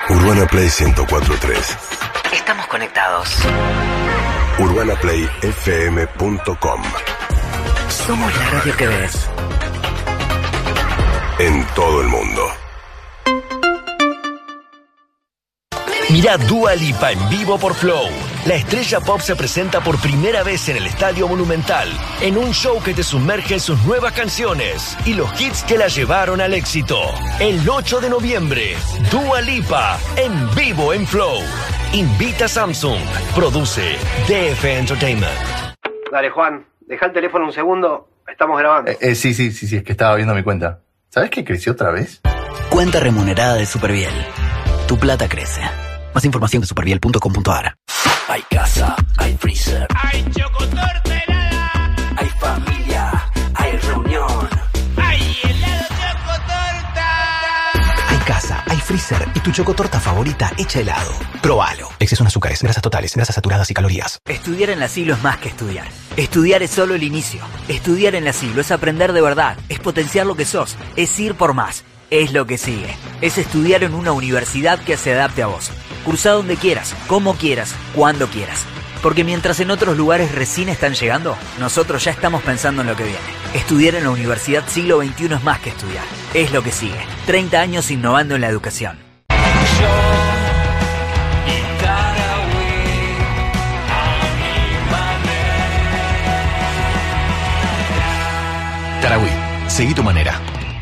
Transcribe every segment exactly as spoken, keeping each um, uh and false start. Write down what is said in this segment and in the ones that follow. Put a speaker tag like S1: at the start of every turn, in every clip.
S1: Urbana Play ciento cuatro punto tres.
S2: Estamos conectados.
S1: urbana play f m punto com.
S2: Somos la radio que ves.
S1: En todo el mundo.
S3: Mirá Dua Lipa en vivo por Flow. La estrella pop se presenta por primera vez en el Estadio Monumental, en un show que te sumerge en sus nuevas canciones y los hits que la llevaron al éxito. El ocho de noviembre, Dua Lipa en vivo en Flow. Invita Samsung. Produce D F Entertainment.
S4: Dale, Juan, deja el teléfono un segundo. Estamos grabando.
S5: Eh, eh, sí, sí, sí, sí, es que estaba viendo mi cuenta. ¿Sabes que creció otra vez?
S2: Cuenta remunerada de Superviel. Tu plata crece. Más información de superviel punto com punto a r. Hay casa, hay freezer,
S6: hay chocotorta helada,
S2: hay familia, hay reunión,
S6: hay helado chocotorta.
S2: hay casa, hay freezer y tu chocotorta favorita hecha helado. Próbalo. Exceso en azúcares, grasas totales, grasas saturadas y calorías. Estudiar en la Siglo es más que estudiar. Estudiar es solo el inicio. Estudiar en la Siglo es aprender de verdad, es potenciar lo que sos, es ir por más. Es lo que sigue. Es estudiar en una universidad que se adapte a vos. Cursa donde quieras, como quieras, cuando quieras. Porque mientras en otros lugares recién están llegando, nosotros ya estamos pensando en lo que viene. Estudiar en la Universidad Siglo veintiuno es más que estudiar. Es lo que sigue. treinta años innovando en la educación.
S3: Tarahui, seguí tu manera.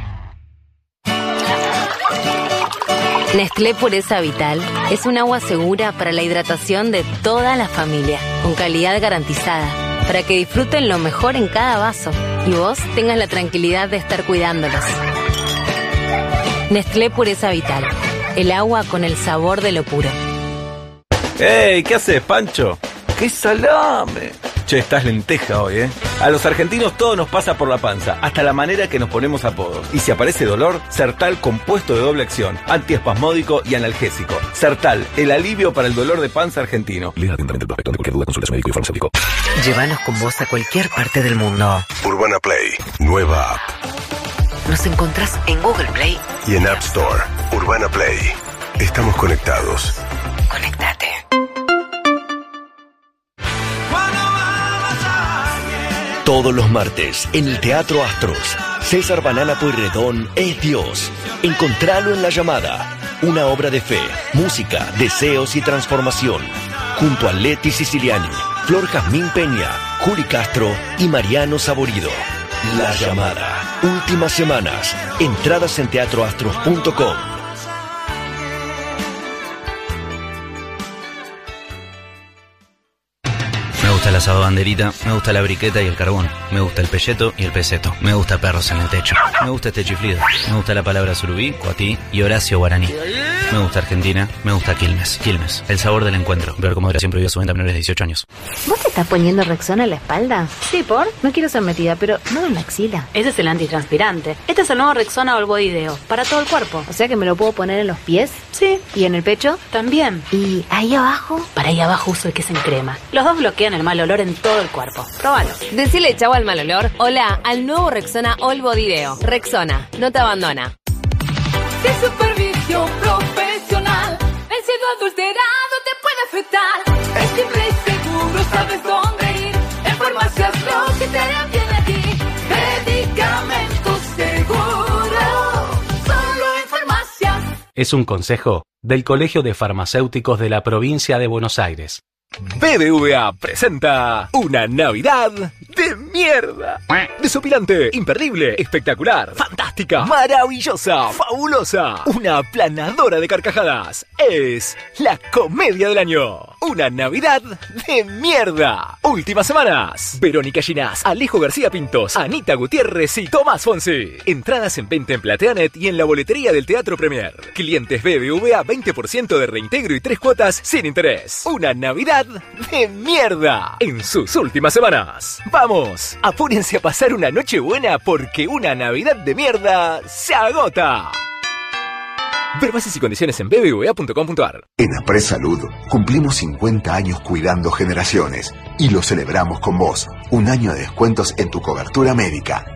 S7: Nestlé Pureza Vital es un agua segura para la hidratación de toda la familia, con calidad garantizada, para que disfruten lo mejor en cada vaso y vos tengas la tranquilidad de estar cuidándolos. Nestlé Pureza Vital, el agua con el sabor de lo puro.
S8: ¡Ey! ¿Qué haces, Pancho? ¡Qué salame! Che, estás lenteja hoy, ¿eh? A los argentinos todo nos pasa por la panza, hasta la manera que nos ponemos apodos. Y si aparece dolor, Sertal compuesto de doble acción, antiespasmódico y analgésico. Sertal, el alivio para el dolor de panza argentino.
S1: Lea atentamente el prospecto de cualquier duda, consulta a su médico y farmacéutico.
S2: Llévanos con vos a cualquier parte del mundo.
S1: Urbana Play, nueva app.
S2: Nos encontrás en Google Play
S1: Y en App Store. Urbana Play. Estamos conectados.
S2: Conectate.
S3: Todos los martes, en el Teatro Astros, César Banana Pueyrredón es Dios. Encontralo en La Llamada. Una obra de fe, música, deseos y transformación. Junto a Leti Siciliani, Flor Jazmín Peña, Juli Castro y Mariano Saborido. La Llamada. Últimas semanas. Entradas en teatro astros punto com.
S9: Me gusta el asado banderita, me gusta la briqueta y el carbón, me gusta el pelleto y el peseto, me gusta perros en el techo, me gusta este chiflido, me gusta la palabra surubí, cuatí y Horacio Guaraní. Me gusta Argentina, me gusta Quilmes, Quilmes, el sabor del encuentro, ver cómo era siempre vivió su venta a menores de dieciocho años.
S7: ¿Vos te estás poniendo Rexona en la espalda? Sí, ¿por? No quiero ser metida, pero no en la axila.
S10: Ese es el antitranspirante. Este es el nuevo Rexona All Body Deo, para todo el cuerpo.
S7: O sea que me lo puedo poner en los pies.
S10: Sí.
S7: ¿Y en el pecho?
S10: También.
S7: ¿Y ahí abajo?
S10: Para ahí abajo uso el que es en crema. Los dos bloquean el mal olor en todo el cuerpo. Próbalo.
S7: Decile chau al mal olor. Hola al nuevo Rexona All Body Deo. Rexona, no te abandona.
S11: De supervisión profesional, el cielo adulterado te puede afectar. Es simple y seguro, sabes dónde ir. En Farmacias Ross que te harán bien a ti. Medicamentos seguros, solo en Farmacias.
S12: Es un consejo del Colegio de Farmacéuticos de la Provincia de Buenos Aires.
S13: B B V A presenta una Navidad de mierda. Desopilante, imperdible, espectacular, fantástica, maravillosa, fabulosa, una aplanadora de carcajadas. Es la comedia del año. Una Navidad de mierda. Últimas semanas. Verónica Ginás, Alejo García Pintos, Anita Gutiérrez y Tomás Fonsi. Entradas en venta en Plateanet y en la boletería del Teatro Premier. Clientes B B V A veinte por ciento de reintegro y tres cuotas sin interés. Una Navidad de mierda en sus últimas semanas. Vamos, apúrense a pasar una noche buena porque una Navidad de mierda se agota. Ver bases y condiciones en b b v a punto com punto a r.
S14: En Apres Salud cumplimos cincuenta años cuidando generaciones y lo celebramos con vos. Un año de descuentos en tu cobertura médica.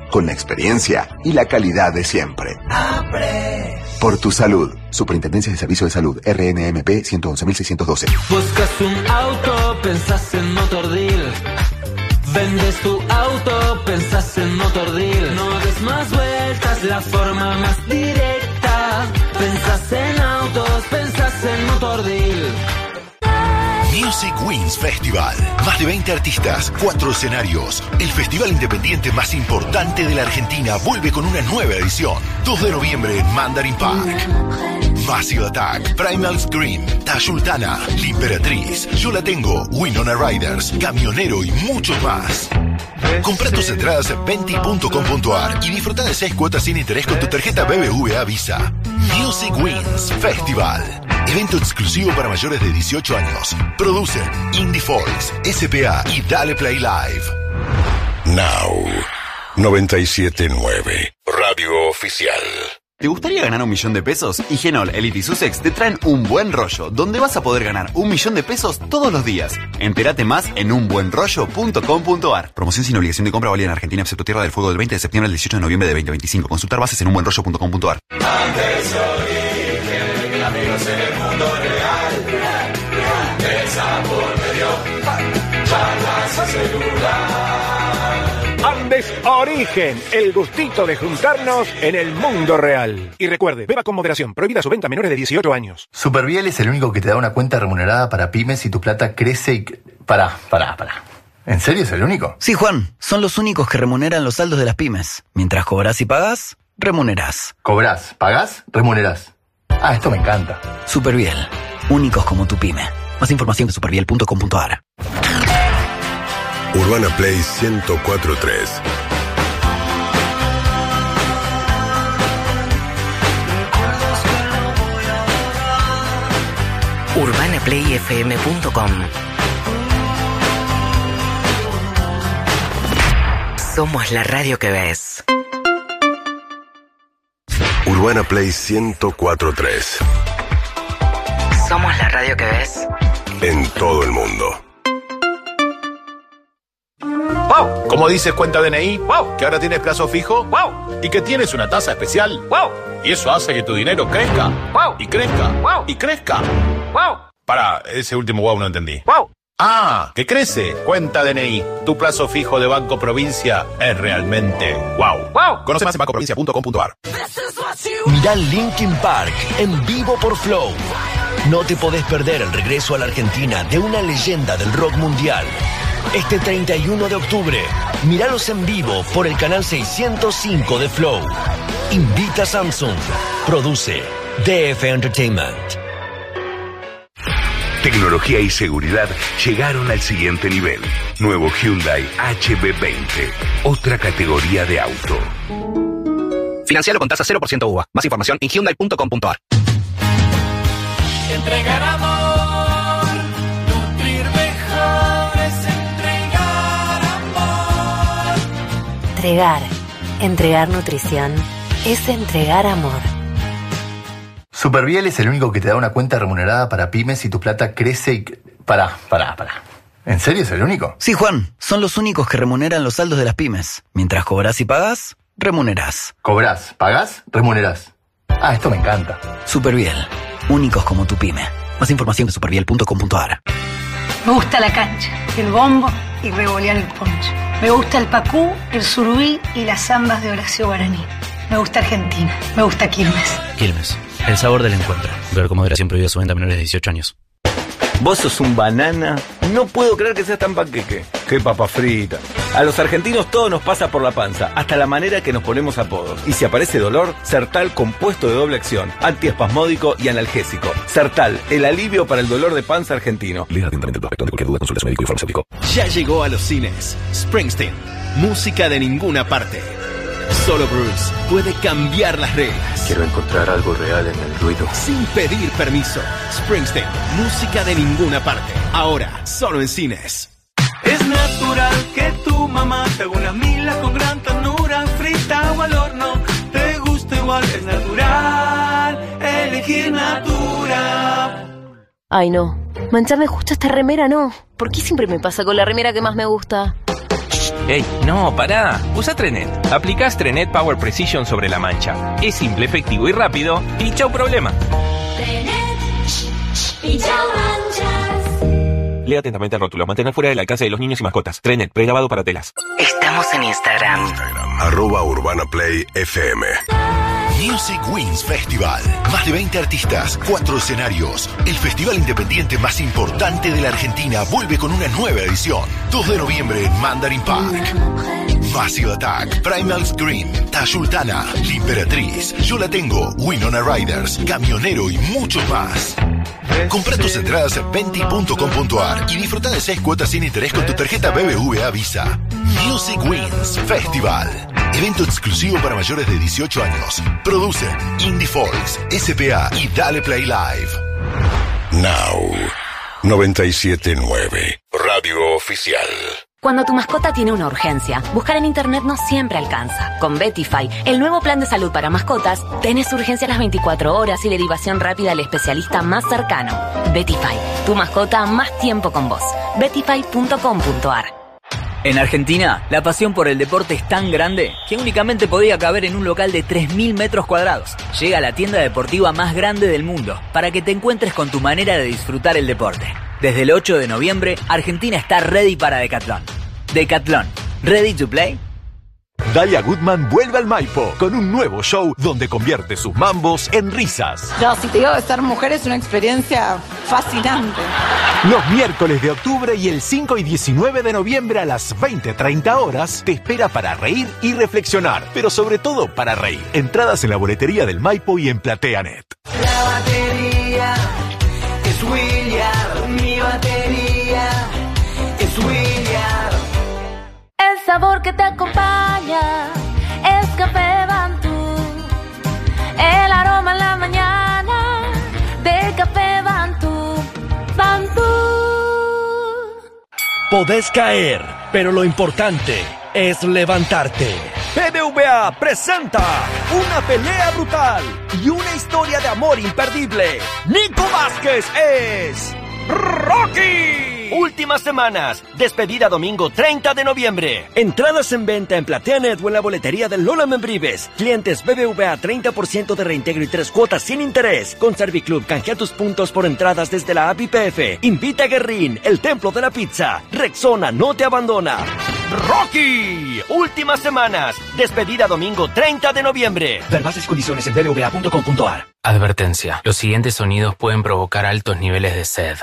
S14: con la experiencia y la calidad de siempre. Por tu salud. Superintendencia de Servicio de Salud, R N M P ciento once mil seiscientos doce.
S15: Buscas un auto, pensás en Motordeal. Vendes tu auto, pensás en Motordeal. No des más vueltas, la forma más directa. Pensás en autos, pensás en Motordeal.
S1: Music Wins Festival. Más de veinte artistas, cuatro escenarios. El festival independiente más importante de la Argentina vuelve con una nueva edición. dos de noviembre en Mandarin Park. Massive Attack, Primal Scream, Tayultana, La Imperatriz, Yo La Tengo, Winona Riders, Camionero y muchos más. Compra tus entradas en venti punto com punto ar y disfruta de seis cuotas sin interés con tu tarjeta B B V A Visa. Music Wins Festival. Evento exclusivo para mayores de dieciocho años. Producen Indie Folks, S P A y Dale Play Live.
S16: Now, noventa y siete punto nueve, Radio Oficial.
S17: ¿Te gustaría ganar un millón de pesos? Higienol, Elite y Sussex te traen un buen rollo, donde vas a poder ganar un millón de pesos todos los días. Entérate más en un buen rollo punto com punto ar. Promoción sin obligación de compra válida en Argentina, excepto Tierra del Fuego, del veinte de septiembre al dieciocho de noviembre de veinte veinticinco. Consultar bases en un buen rollo punto com punto ar.
S18: Andes origen, amigos en el mundo real. El sabor me dio charlas y celular.
S19: Andes Origen, el gustito de juntarnos en el mundo real. Y recuerde, beba con moderación, prohibida su venta a menores de dieciocho años.
S5: Superviel es el único que te da una cuenta remunerada para pymes y tu plata crece y... Pará, pará, pará. ¿En serio es el único?
S2: Sí, Juan, son los únicos que remuneran los saldos de las pymes. Mientras cobras y pagas, remunerás.
S5: Cobrás, pagás, remunerás. Ah, esto me encanta.
S2: Superviel, únicos como tu pyme. Más información en superviel punto com punto ar.
S1: Urbana Play ciento cuatro punto tres.
S2: urbana play f m punto com. Somos la radio que ves.
S1: Urbana Play ciento cuatro punto tres.
S2: Somos la radio que ves
S1: en todo el mundo.
S20: ¡Wow! Como dices cuenta D N I, ¡wow! Que ahora tienes plazo fijo, ¡wow! Y que tienes una tasa especial, ¡wow! Y eso hace que tu dinero crezca, ¡wow! Y crezca, ¡wow! Y crezca, ¡wow! Para, ese último wow no entendí. ¡Wow! ¡Ah! Que crece. Cuenta D N I. Tu plazo fijo de Banco Provincia es realmente wow. ¡Wow! Conoce más en banco provincia punto com punto ar.
S3: Mirá Linkin Park en vivo por Flow. No te podés perder el regreso a la Argentina de una leyenda del rock mundial. Este treinta y uno de octubre, míralos en vivo por el canal seiscientos cinco de Flow. Invita Samsung. Produce D F Entertainment.
S1: Tecnología y seguridad llegaron al siguiente nivel. Nuevo Hyundai H B veinte. Otra categoría de auto.
S2: Financialo con tasa cero por ciento U V A. Más información en hyundai punto com punto ar.
S18: Entregar amor, nutrir mejor es entregar amor.
S7: Entregar, entregar nutrición, es entregar amor.
S5: Superviel es el único que te da una cuenta remunerada para pymes y tu plata crece y... Pará, pará, pará. ¿En serio es el único?
S2: Sí, Juan, son los únicos que remuneran los saldos de las pymes. Mientras cobras y pagas, remunerás.
S5: Cobrás, pagás, remunerás. Ah, esto me encanta.
S2: Superviel, únicos como tu pyme. Más información en superviel punto com punto ar.
S21: Me gusta la cancha, el bombo y revolear el poncho. Me gusta el pacú, el surubí y las zambas de Horacio Guaraní. Me gusta Argentina, me gusta Quilmes.
S9: Quilmes, el sabor del encuentro. Ver con moderación prohibida su venta a menores de dieciocho años.
S8: Vos sos un banana. No puedo creer que seas tan panqueque. Qué papa frita. A los argentinos todo nos pasa por la panza, hasta la manera que nos ponemos apodos. Y si aparece dolor, Sertal compuesto de doble acción, antiespasmódico y analgésico. Sertal, el alivio para el dolor de panza argentino.
S1: Lea atentamente el prospecto. Ante cualquier duda, consulta a su médico y farmacéutico.
S13: Ya llegó a los cines Springsteen. Música de ninguna parte. Solo Bruce puede cambiar las reglas.
S22: Quiero encontrar algo real en el ruido.
S13: Sin pedir permiso. Springsteen, música de ninguna parte. Ahora, solo en cines.
S18: Es natural que tu mamá te haga una mila con gran ternura, frita o al horno. Te gusta igual, es natural. Elegir Natura.
S23: Ay, no. Mancharme justo esta remera, no. ¿Por qué siempre me pasa con la remera que más me gusta?
S4: Ey, no, pará. Usa Trenet. Aplicás Trenet Power Precision sobre la mancha. Es simple, efectivo y rápido. Y chau problema.
S11: Y chau manchas.
S4: Lea atentamente el rótulo. Mantener fuera del alcance de los niños y mascotas. Trenet, prelavado para telas.
S2: Estamos en Instagram.
S16: Arroba Urbana Play F M.
S1: Music Wings Festival. Más de veinte artistas, cuatro escenarios. El festival independiente más importante de la Argentina vuelve con una nueva edición. dos de noviembre en Mandarin Park. Massive Attack, Primal Scream, Tayultana, La Imperatriz, Yo La Tengo, Winona Riders, Camionero y muchos más. Compra tus entradas en venti punto com punto ar y disfruta de seis cuotas sin interés con tu tarjeta B B V A Visa. Music Wings Festival. Evento exclusivo para mayores de dieciocho años. Producen Indie Folks, S P A y Dale Play Live.
S16: Now. noventa y siete punto nueve. Radio Oficial.
S7: Cuando tu mascota tiene una urgencia, buscar en internet no siempre alcanza. Con Betify, el nuevo plan de salud para mascotas, tenés urgencia a las veinticuatro horas y derivación rápida al especialista más cercano. Betify, tu mascota más tiempo con vos. betify punto com punto ar.
S2: En Argentina, la pasión por el deporte es tan grande que únicamente podía caber en un local de tres mil metros cuadrados. Llega la tienda deportiva más grande del mundo para que te encuentres con tu manera de disfrutar el deporte. Desde el ocho de noviembre, Argentina está ready para Decathlon. Decathlon, ¿ready to play?
S6: Dalia Goodman vuelve al Maipo con un nuevo show donde convierte sus mambos en risas.
S23: No, si te digo que ser mujer es una experiencia fascinante.
S6: Los miércoles de octubre y el cinco y diecinueve de noviembre a las veinte treinta horas te espera para reír y reflexionar, pero sobre todo para reír. Entradas en la boletería del Maipo y en PlateaNet.
S15: La batería es William, mi batería es William.
S11: El sabor que te acompaña es Café Bantú. El aroma en la mañana de Café Bantú. Bantú.
S3: Podés caer, pero lo importante es levantarte. B B V A presenta una pelea brutal y una historia de amor imperdible. Nico Vázquez es Rocky. Últimas semanas. Despedida domingo treinta de noviembre. Entradas en venta en PlateaNet o en la boletería de Lola Membrives. Clientes B B V A treinta por ciento de reintegro y tres cuotas sin interés. Con Serviclub canjea tus puntos por entradas desde la app I P F. Invita a Guerrín, el templo de la pizza. Rexona no te abandona. Rocky. Últimas semanas. Despedida domingo treinta de noviembre. Ver bases y condiciones en b b v a punto com punto ar.
S9: Advertencia. Los siguientes sonidos pueden provocar altos niveles de sed.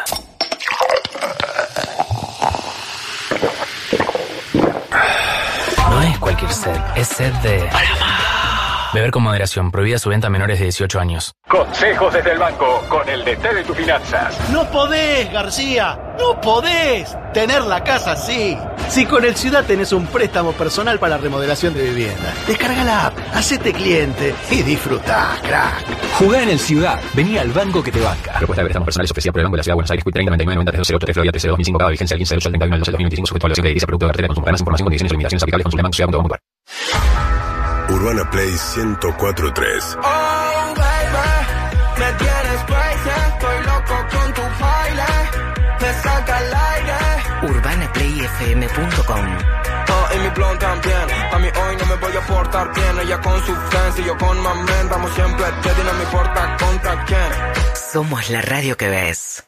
S9: No es cualquier sed, es sed de... Beber con moderación, prohibida su venta a menores de dieciocho años.
S19: Consejos desde el banco, con el D T de tus finanzas.
S24: No podés, García, no podés tener la casa así. Si con el Ciudad tenés un préstamo personal para remodelación de vivienda, descarga la app, hacete cliente y disfrutá, crack.
S13: Jugá en el Ciudad, vení al banco que te banca.
S9: Propuesta de préstamos personales ofrecida por el Banco de la Ciudad de Buenos Aires, Q treinta noventa y nueve noventa tres cero ocho Florida T C dos mil cinco, cada vigencia del quince de ocho al treinta y uno del doce del dos mil veinticinco, sujeto a evaluación de edilicia, producto de cartera de consumo. Más información, condiciones y limitaciones aplicables. Consulte banco ciudad punto com punto ar.
S16: Urbana Play ciento cuatro punto tres.
S15: Oh, baby, me tienes crazy, estoy loco con tu baile, me saca al aire.
S2: urbana play f m punto com.
S15: Oh, y mi blon también, a mí hoy no me voy a portar bien, ella con su friends y yo con mamén, vamos siempre steady, no me importa contra quién.
S2: Somos la radio que ves.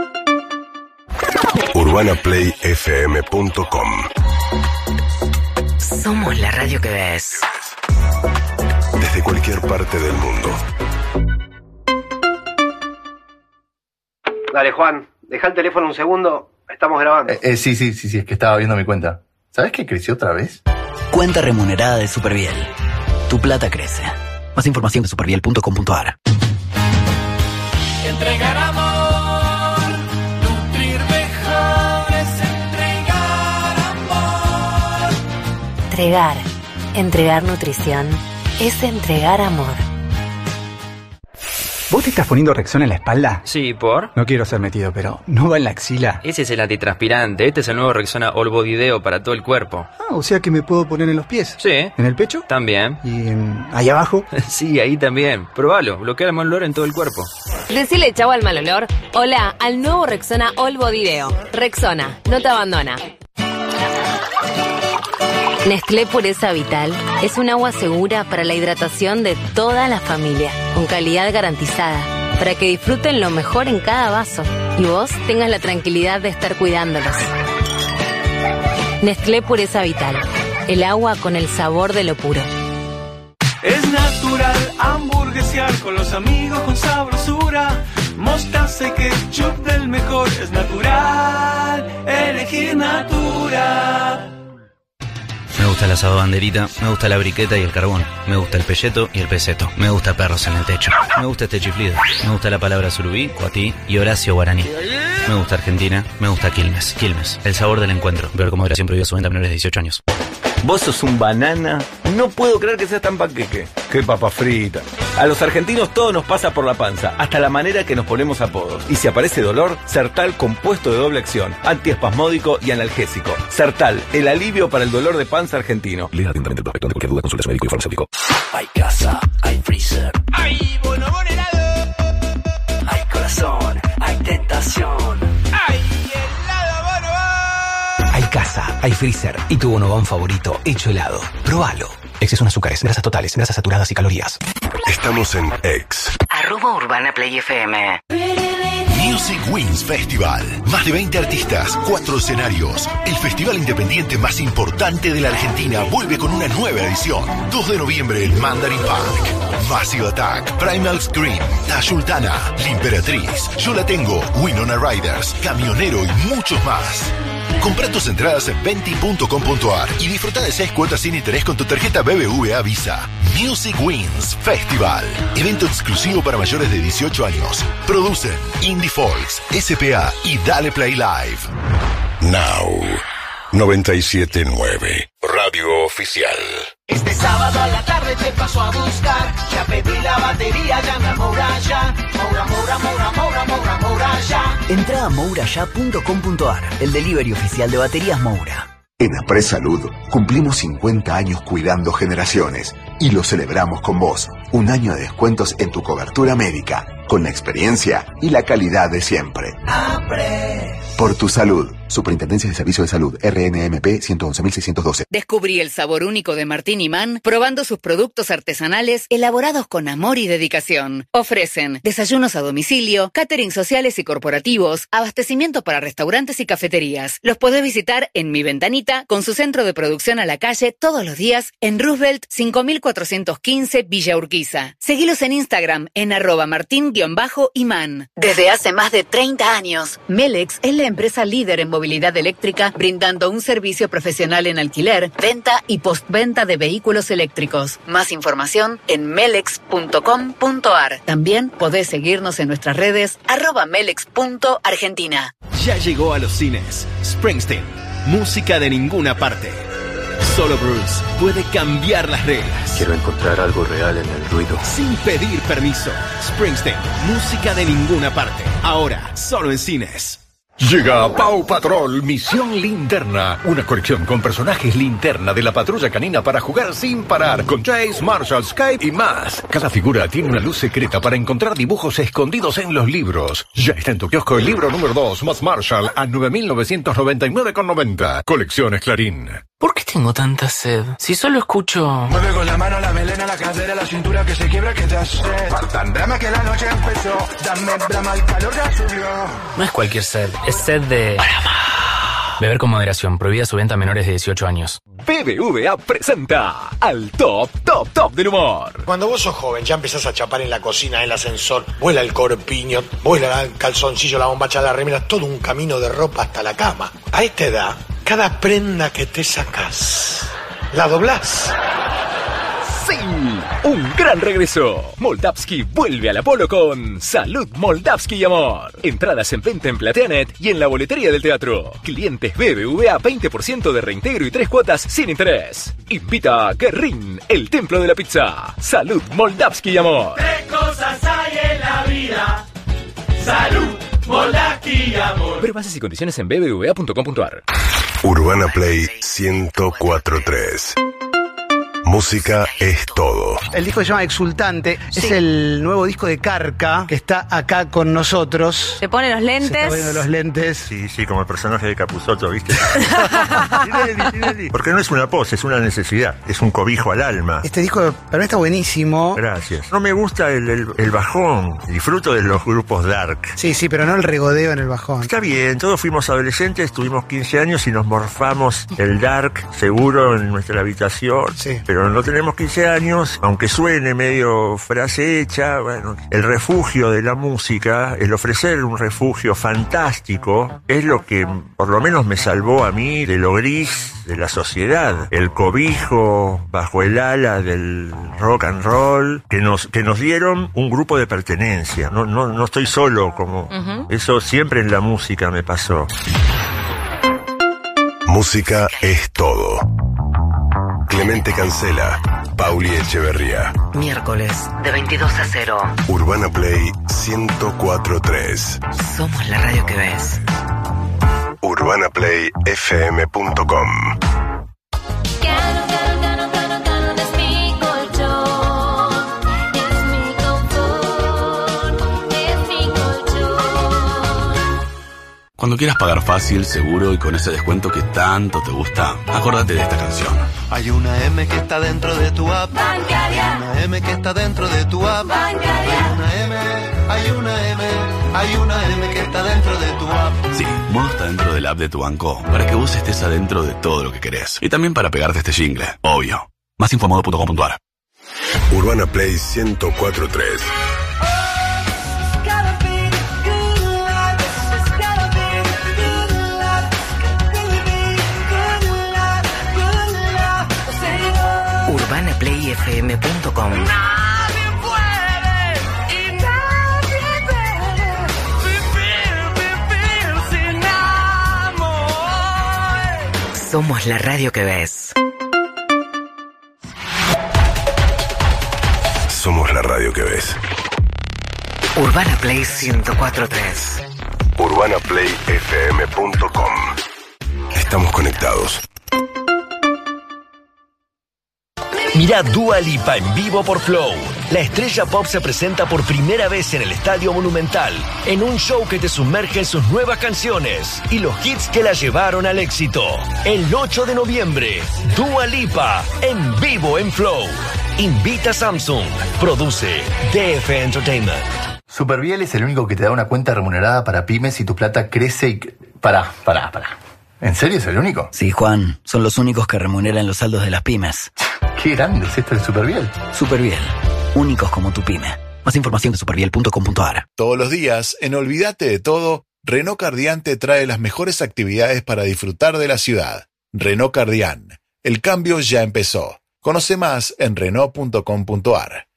S16: urbana play f m punto com.
S2: Somos la radio que ves.
S16: Desde cualquier parte del mundo.
S25: Dale, Juan, deja el teléfono un segundo, estamos grabando.
S5: Eh, eh, sí, sí, sí, sí, es que estaba viendo mi cuenta. ¿Sabes que creció otra vez?
S2: Cuenta remunerada de Superviel. Tu plata crece. Más información en superviel punto com punto ar.
S15: Entregar amor, nutrir mejor es entregar amor.
S7: Entregar. Entregar nutrición es entregar amor.
S26: ¿Vos te estás poniendo Rexona en la espalda?
S9: Sí, ¿por?
S26: No quiero ser metido, pero ¿no va en la axila?
S9: Ese es el antitranspirante. Este es el nuevo Rexona All Body Deo para todo el cuerpo.
S26: Ah, o sea que me puedo poner en los pies.
S9: Sí.
S26: ¿En el pecho?
S9: También.
S26: ¿Y en... ahí abajo?
S9: Sí, ahí también. Probalo. Bloquea el mal olor en todo el cuerpo.
S7: Decile chau al mal olor. Hola al nuevo Rexona All Body Deo. Rexona, no te abandona. Nestlé Pureza Vital es un agua segura para la hidratación de toda la familia, con calidad garantizada, para que disfruten lo mejor en cada vaso y vos tengas la tranquilidad de estar cuidándolos. Nestlé Pureza Vital, el agua con el sabor de lo puro.
S18: Es natural hamburguesear con los amigos con sabrosura. Mostaza y ketchup del mejor. Es natural elegir Natura.
S9: Me gusta el asado banderita, me gusta la briqueta y el carbón, me gusta el pelleto y el peseto, me gusta perros en el techo, me gusta este chiflido, me gusta la palabra surubí, cuatí y Horacio Guaraní. Me gusta Argentina, me gusta Quilmes, Quilmes, el sabor del encuentro. Beber con moderación, prohibido su venta a menores de dieciocho años.
S8: Vos sos un banana. No puedo creer que seas tan panqueque. Qué papa frita. A los argentinos todo nos pasa por la panza, hasta la manera que nos ponemos apodos. Y si aparece dolor, Sertal compuesto de doble acción, antiespasmódico y analgésico. Sertal, el alivio para el dolor de panza argentino. Lea atentamente el prospecto. Ante cualquier duda, consulte a su médico y farmacéutico.
S2: Hay casa, hay freezer.
S18: Hay bonobón helado.
S2: Hay corazón, hay tentación.
S18: Hay helado bonobón.
S2: Hay casa, hay freezer y tu bonobón favorito hecho helado. Próbalo. Exceso en azúcares, grasas totales, grasas saturadas y calorías.
S16: Estamos en X.
S2: Arroba Urbana Play F M.
S1: Music Wings Festival. Más de veinte artistas, cuatro escenarios. El festival independiente más importante de la Argentina vuelve con una nueva edición. dos de noviembre en Mandarin Park. Massive Attack, Primal Scream, Tashultana, La Imperatriz, Yo La Tengo, Winona Riders, Camionero y muchos más. Compra tus entradas en venti punto com punto ar y disfruta de seis cuotas sin interés con tu tarjeta B B V A Visa. Music Wings Festival. Evento exclusivo para mayores de dieciocho años. Producen Indie Folks, S P A y Dale Play Live.
S16: Now. noventa y siete punto nueve. Radio Oficial.
S10: Este sábado a la tarde te paso a buscar. Ya pedí la batería, llama a Moura ya. Moura, Moura, Moura, Moura, Moura, Moura ya.
S2: Entra a moura ya punto com punto ar, el delivery oficial de baterías Moura.
S12: En Apres Salud cumplimos cincuenta años cuidando generaciones y lo celebramos con vos. Un año de descuentos en tu cobertura médica, con la experiencia y la calidad de siempre.
S10: Apres.
S12: Por tu salud. Superintendencia de Servicios de Salud, R N M P ciento once mil seiscientos doce.
S14: Descubrí el sabor único de Martín y Man probando sus productos artesanales elaborados con amor y dedicación. Ofrecen desayunos a domicilio, catering sociales y corporativos, abastecimiento para restaurantes y cafeterías. Los podés visitar en Mi Ventanita con su centro de producción a la calle todos los días en Roosevelt cinco mil cuatrocientos quince Villa Urquiza. Seguilos en Instagram en arroba martín-iman. Desde hace más de treinta años, Melex es la empresa líder en movilidad eléctrica, brindando un servicio profesional en alquiler, venta y postventa de vehículos eléctricos. Más información en melex punto com punto ar. También podés seguirnos en nuestras redes arroba melex punto argentina.
S17: Ya llegó a los cines Springsteen, música de ninguna parte. Solo Bruce puede cambiar las reglas.
S22: Quiero encontrar algo real en el ruido.
S17: Sin pedir permiso. Springsteen, música de ninguna parte. Ahora, solo en cines.
S20: Llega Paw Patrol Misión Linterna, una colección con personajes linterna de la patrulla canina para jugar sin parar, con Chase, Marshall, Skype y más. Cada figura tiene una luz secreta para encontrar dibujos escondidos en los libros. Ya está en tu kiosco el libro número dos, más Marshall, a nueve mil novecientos noventa y nueve con noventa. Colecciones Clarín.
S21: ¿Por qué tengo tanta sed? Si solo escucho...
S27: Mueve con la mano, la melena, la cadera, la cintura que se quiebra, que te hace sed. Tan drama que la noche empezó. Dame brama, el calor ya subió.
S21: No es cualquier sed, es sed de... Beber con moderación, prohibida su venta a menores de dieciocho años.
S13: B B V A presenta al top, top, top del humor.
S24: Cuando vos sos joven, ya empezás a chapar en la cocina, en el ascensor, vuela el corpiño, vuela el calzoncillo, la bombacha, la remera, todo un camino de ropa hasta la cama. A esta edad, cada prenda que te sacás, la doblás.
S13: ¡Sí! ¡Un gran regreso! Moldavsky vuelve al Apolo con Salud Moldavsky y Amor. Entradas en venta en Plateanet y en la boletería del teatro. Clientes B B V A veinte por ciento de reintegro y tres cuotas sin interés. Invita a Guerrín, el templo de la pizza. Salud Moldavsky y Amor.
S18: Tres cosas hay en la vida. Salud, Moldavsky y Amor.
S13: Ver bases y condiciones en b b v a punto com punto ar.
S16: Urbana Play ciento cuatro punto tres. Música es todo.
S24: El disco se llama Exultante.
S7: Sí.
S24: Es el nuevo disco de Carca, que está acá con nosotros.
S7: Se pone los lentes.
S24: Se está poniendo los lentes.
S3: Sí, sí, como el personaje de Capusotto, ¿viste? Tinelli, Tinelli. Porque no es una pose, es una necesidad. Es un cobijo al alma.
S24: Este disco para mí está buenísimo.
S3: Gracias. No me gusta el, el, el bajón. Disfruto de los grupos dark.
S24: Sí, sí, pero no el regodeo en el bajón.
S3: Está bien, todos fuimos adolescentes, tuvimos quince años y nos morfamos el dark seguro en nuestra habitación.
S24: Sí.
S3: Pero no tenemos quince años, aunque suene medio frase hecha, bueno, el refugio de la música, el ofrecer un refugio fantástico, es lo que por lo menos me salvó a mí de lo gris de la sociedad. El cobijo bajo el ala del rock and roll, que nos, que nos dieron un grupo de pertenencia. No, no, no estoy solo, como uh-huh. Eso siempre en la música me pasó.
S16: Música es todo. Clemente Cancela, Pauli Echeverría.
S2: Miércoles de veintidós a cero.
S16: Urbana Play ciento cuatro punto tres.
S2: Somos la radio que ves.
S16: urbana play f m punto com.
S4: Cuando quieras pagar fácil, seguro y con ese descuento que tanto te gusta, acordate de esta canción.
S6: Hay una M que está dentro de tu app bancaria. Hay una M que está dentro de tu app bancaria. Hay una M, hay una M, hay una M que está dentro de tu app.
S4: Sí, Modo está dentro del app de tu banco para que vos estés adentro de todo lo que querés. Y también para pegarte este jingle, obvio. Más info modo punto com punto a r.
S16: Urbana Play ciento cuatro punto tres.
S2: urbana play f m punto com. Somos la radio que ves.
S16: Somos la radio que ves.
S2: Urbana Play ciento cuatro punto tres.
S16: urbana play f m punto com. Estamos conectados.
S11: Mirá Dua Lipa en vivo por Flow. La estrella pop se presenta por primera vez en el Estadio Monumental, en un show que te sumerge en sus nuevas canciones y los hits que la llevaron al éxito. El ocho de noviembre, Dua Lipa en vivo en Flow. Invita Samsung. Produce D F Entertainment.
S5: Superviel es el único que te da una cuenta remunerada para pymes y tu plata crece y... Pará, pará, pará. ¿En serio es el único?
S2: Sí, Juan. Son los únicos que remuneran los saldos de las pymes.
S5: Qué grande es esto de Superviel.
S2: Superviel. Únicos como tu pyme. Más información de superviel punto com punto a r.
S19: Todos los días, en Olvídate de Todo, Renault Cardian te trae las mejores actividades para disfrutar de la ciudad. Renault Cardian. El cambio ya empezó. Conoce más en renault punto com punto a r.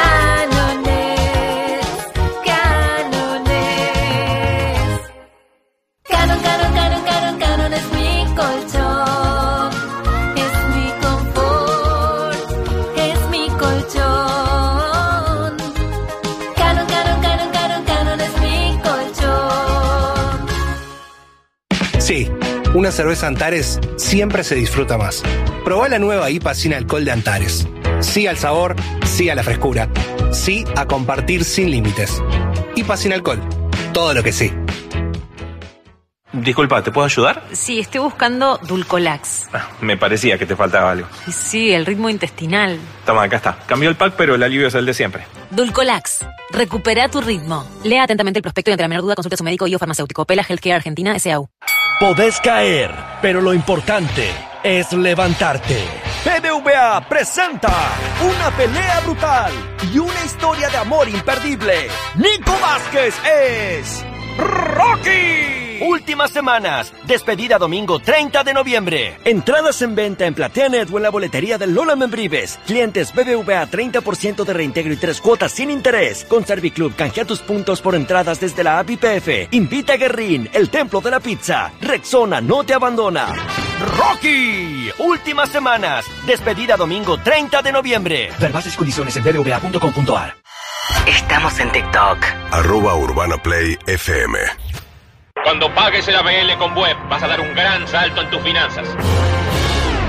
S23: Canon, Canon, Canon, Canon, Canon es mi colchón, es mi confort, es mi colchón. Canon, Canon, Canon, Canon, Canon es mi colchón.
S25: Sí, una cerveza Antares siempre se disfruta más. Probá la nueva I P A sin alcohol de Antares. Sí al sabor, sí a la frescura, sí a compartir sin límites. I P A sin alcohol, todo lo que sí.
S28: Disculpa, ¿te puedo ayudar?
S7: Sí, estoy buscando Dulcolax.
S28: Ah, me parecía que te faltaba algo.
S7: Sí, el ritmo intestinal.
S28: Toma, acá está. Cambió el pack, pero el alivio es el de siempre.
S7: Dulcolax. Recupera tu ritmo. Lea atentamente el prospecto y ante la menor duda consulte a su médico y o farmacéutico. Pela Healthcare Argentina S A U.
S11: Podés caer, pero lo importante es levantarte. B B V A presenta una pelea brutal y una historia de amor imperdible. Nico Vázquez es Rocky. Últimas semanas. Despedida domingo treinta de noviembre. Entradas en venta en PlateaNet o en la boletería de Lola Membrives. Clientes B B V A treinta por ciento de reintegro y tres cuotas sin interés. Con Serviclub canjea tus puntos por entradas desde la app I P F. Invita a Guerrín, el templo de la pizza. Rexona no te abandona. Rocky. Últimas semanas. Despedida domingo treinta de noviembre. Ver bases y condiciones en b b v a punto com punto a r.
S2: Estamos en TikTok.
S16: Arroba Urbana Play F M.
S29: Cuando pagues el A B L con Web, vas a dar un gran salto en tus finanzas.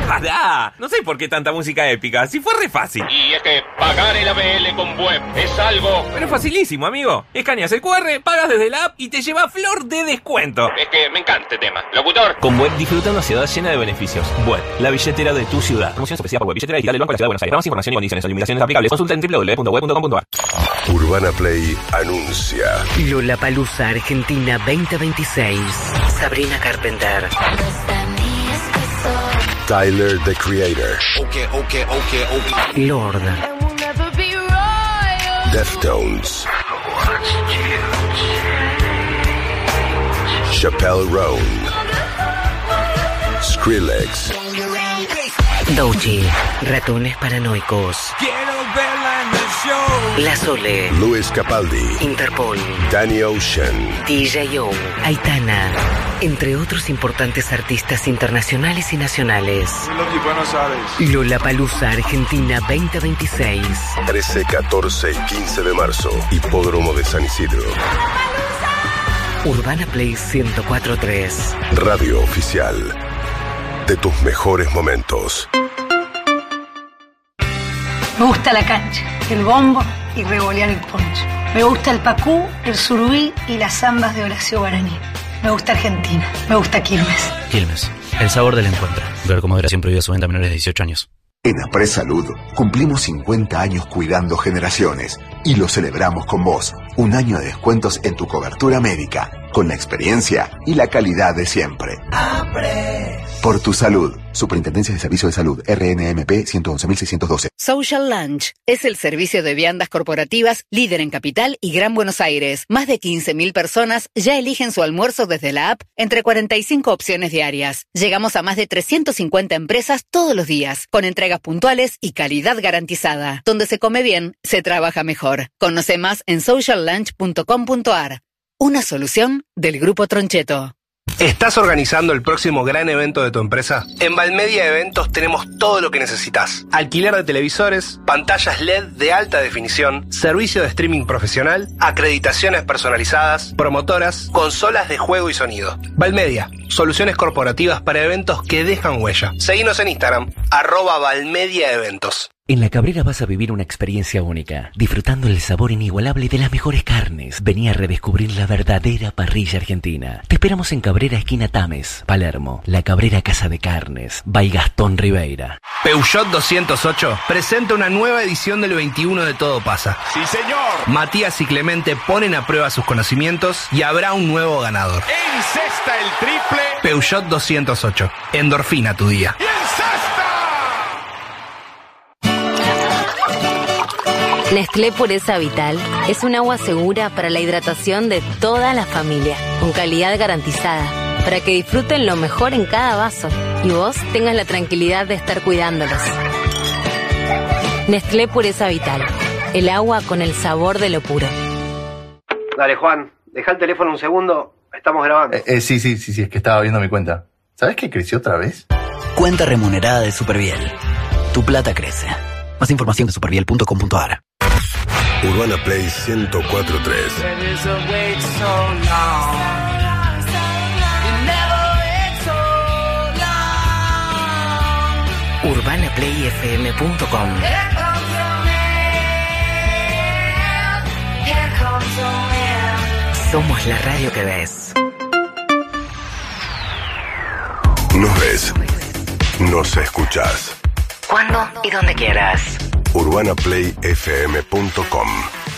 S28: Pará, no sé por qué tanta música épica, si fue re fácil.
S1: Y es que pagar el A B L con web es algo...
S28: Pero es facilísimo, amigo. Escaneas el cu erre, pagas desde la app y te lleva flor de descuento.
S1: Es que me encanta este tema. Locutor.
S13: Con Web disfruta una ciudad llena de beneficios. Web, la billetera de tu ciudad. Promoción ofrecida por Web, billetera digital del Banco de la Ciudad de Buenos Aires. Para más información y condiciones o limitaciones aplicables, consulta en doble u doble u doble u punto web punto com punto a r.
S16: Urbana Play anuncia
S2: Lollapalooza Argentina veinte veintiséis. Sabrina Carpenter.
S16: Tyler, the Creator.
S1: Okay, okay, okay, okay.
S2: Lord.
S16: Deftones. Chappelle Roan. Skrillex.
S2: Doechii. Ratones paranoicos.
S18: Quiero verla en el show.
S2: La Sole.
S16: Luis Capaldi.
S2: Interpol.
S16: Danny Ocean.
S2: D J Young. Aitana. Entre otros importantes artistas internacionales y nacionales.
S27: Buenos Aires.
S2: Lollapalooza Argentina veinte veintiséis.
S16: trece, catorce y quince de marzo. Hipódromo de San Isidro.
S2: Urbana Play ciento cuatro punto tres.
S16: Radio oficial de tus mejores momentos.
S8: Me gusta la cancha, el bombo y revolear el poncho. Me gusta el pacú, el surubí y las zambas de Horacio Guaraní. Me gusta Argentina, me gusta Quilmes.
S21: Quilmes, el sabor del encuentro. Ver con moderación prohibida su venta a menores de dieciocho años.
S9: En Apres Salud cumplimos cincuenta años cuidando generaciones y lo celebramos con vos. Un año de descuentos en tu cobertura médica, con la experiencia y la calidad de siempre. Apres. Por tu salud. Superintendencia de Servicio de Salud, R N M P ciento once mil seiscientos doce.
S10: Social Lunch es el servicio de viandas corporativas líder en Capital y Gran Buenos Aires. Más de quince mil personas ya eligen su almuerzo desde la app entre cuarenta y cinco opciones diarias. Llegamos a más de trescientas cincuenta empresas todos los días, con entregas puntuales y calidad garantizada. Donde se come bien, se trabaja mejor. Conoce más en social lunch punto com punto a r. Una solución del Grupo Troncheto.
S25: ¿Estás organizando el próximo gran evento de tu empresa? En Valmedia Eventos tenemos todo lo que necesitas. Alquiler de televisores, pantallas L E D de alta definición, servicio de streaming profesional, acreditaciones personalizadas, promotoras, consolas de juego y sonido. Valmedia, soluciones corporativas para eventos que dejan huella. Seguinos en Instagram, arroba Valmedia Eventos.
S2: En La Cabrera vas a vivir una experiencia única, disfrutando el sabor inigualable de las mejores carnes. Vení a redescubrir la verdadera parrilla argentina. Te esperamos en Cabrera, esquina Tames, Palermo. La Cabrera Casa de Carnes, by Gastón Ribeira.
S25: Peugeot doscientos ocho presenta una nueva edición del veintiuno de Todo Pasa.
S27: ¡Sí, señor!
S25: Matías y Clemente ponen a prueba sus conocimientos y habrá un nuevo ganador.
S27: ¡Encesta el triple!
S25: Peugeot doscientos ocho. Endorfina tu día.
S7: Nestlé Pureza Vital es un agua segura para la hidratación de toda la familia, con calidad garantizada, para que disfruten lo mejor en cada vaso y vos tengas la tranquilidad de estar cuidándolos. Nestlé Pureza Vital, el agua con el sabor de lo puro.
S25: Dale, Juan, deja el teléfono un segundo, estamos grabando.
S5: Eh, eh, sí, sí, sí, sí, es que estaba viendo mi cuenta. ¿Sabes que creció otra vez?
S2: Cuenta remunerada de Superviel. Tu plata crece. Más información de superviel punto com punto a r.
S16: Urbana Play ciento cuatro punto tres.
S2: urbana play f m punto com. Somos la radio que ves.
S16: Nos ves, nos escuchás.
S2: Cuando y donde quieras.
S16: urbana play f m punto com.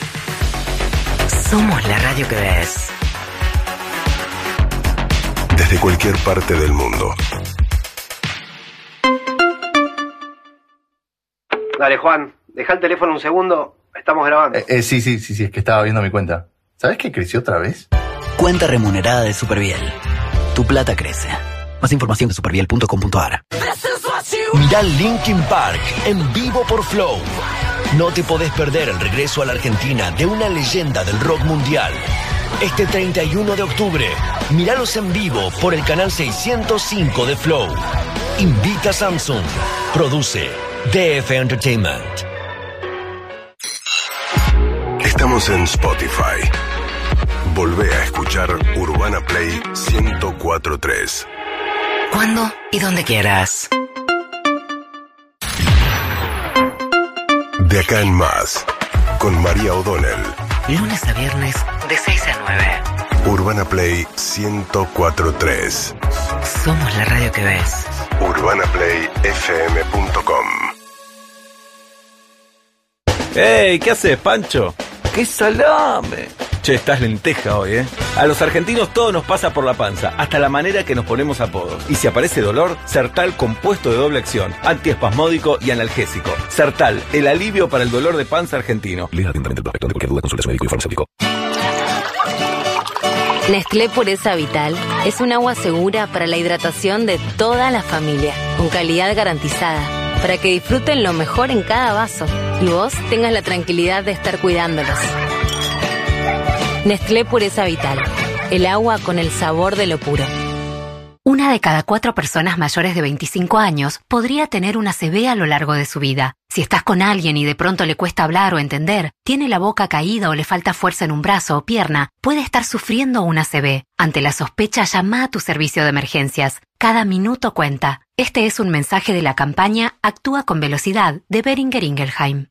S2: Somos la radio que ves.
S16: Desde cualquier parte del mundo.
S25: Dale, Juan, deja el teléfono un segundo, estamos grabando.
S5: Eh, eh, sí, sí, sí, sí, es que estaba viendo mi cuenta. ¿Sabes que creció otra vez?
S2: Cuenta remunerada de Superviel. Tu plata crece. Más información de superviel punto com punto a r.
S11: Mirá Linkin Park en vivo por Flow. No te podés perder el regreso a la Argentina de una leyenda del rock mundial. Este treinta y uno de octubre, míralos en vivo por el canal seiscientos cinco de Flow. Invita a Samsung. Produce D F Entertainment.
S16: Estamos en Spotify. Volvé a escuchar Urbana Play ciento cuatro punto tres.
S2: Cuando y donde quieras.
S16: acá en Más, con María O'Donnell.
S2: Lunes a viernes, de seis a nueve.
S16: Urbana Play ciento cuatro punto tres.
S2: Somos la radio que ves.
S16: urbana play f m punto com.
S12: ¡Ey! ¿Qué haces, Pancho? ¡Qué salame! Che, estás lenteja hoy, ¿eh? A los argentinos todo nos pasa por la panza, hasta la manera que nos ponemos apodos. Y si aparece dolor, Sertal compuesto de doble acción, antiespasmódico y analgésico. Sertal, el alivio para el dolor de panza argentino. Lea atentamente el prospecto. Ante cualquier duda, consulte a su médico y farmacéutico.
S7: Nestlé Pureza Vital es un agua segura para la hidratación de toda la familia, con calidad garantizada, para que disfruten lo mejor en cada vaso y vos tengas la tranquilidad de estar cuidándolos. Nestlé Pureza Vital, el agua con el sabor de lo puro.
S14: Una de cada cuatro personas mayores de veinticinco años podría tener una C V a lo largo de su vida. Si estás con alguien y de pronto le cuesta hablar o entender, tiene la boca caída o le falta fuerza en un brazo o pierna, puede estar sufriendo una C V. Ante la sospecha, llama a tu servicio de emergencias. Cada minuto cuenta. Este es un mensaje de la campaña Actúa con Velocidad de Boehringer Ingelheim.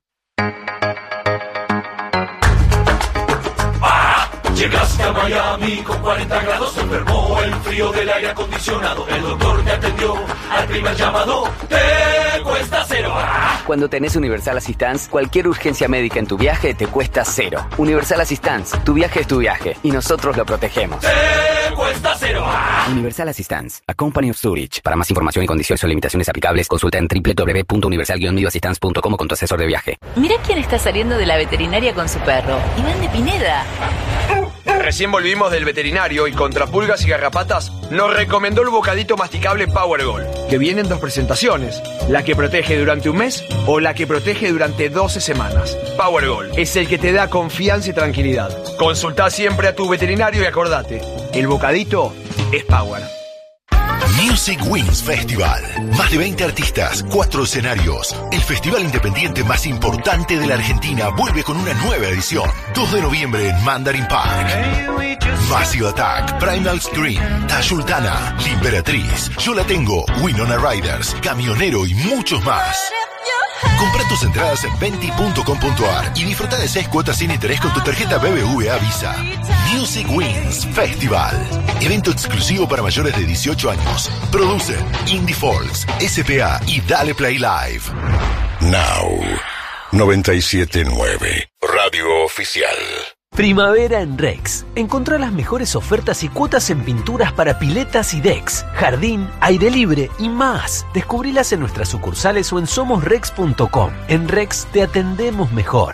S18: Llegaste a Miami con cuarenta grados, se enfermó el frío del aire acondicionado. El doctor te atendió al primer llamado, te cuesta cero.
S2: Cuando tenés Universal Assistance, cualquier urgencia médica en tu viaje te cuesta cero. Universal Assistance, tu viaje es tu viaje y nosotros lo protegemos.
S18: Te cuesta cero.
S2: Universal Assistance, a company of Zurich. Para más información y condiciones o limitaciones aplicables, consulta en w w w punto universal guion medio assistance punto com con tu asesor de viaje.
S15: Mirá quién está saliendo de la veterinaria con su perro. Iván de Pineda.
S17: Recién volvimos del veterinario y contra pulgas y garrapatas nos recomendó el bocadito masticable Power Gold, que viene en dos presentaciones, la que protege durante un mes o la que protege durante doce semanas. Power Gold es el que te da confianza y tranquilidad. Consultá siempre a tu veterinario y acordate, el bocadito es Power.
S16: Music Wings Festival. Más de veinte artistas, cuatro escenarios. El festival independiente más importante de la Argentina vuelve con una nueva edición. dos de noviembre en Mandarin Park. Massive Attack, Primal Scream, Tayultana, Liberatriz, Yo La Tengo, Winona Riders, Camionero y muchos más. Compra tus entradas en venti punto com punto a r y disfruta de seis cuotas sin interés con tu tarjeta B B V A Visa. Music Wings Festival. Evento exclusivo para mayores de dieciocho años. Producen Indie Folks, S P A y Dale Play Live. Now, noventa y siete punto nueve. Radio Oficial.
S13: Primavera en Rex. Encontrá las mejores ofertas y cuotas en pinturas para piletas y decks, jardín, aire libre y más. Descubrilas en nuestras sucursales o en somos rex punto com. En Rex te atendemos mejor.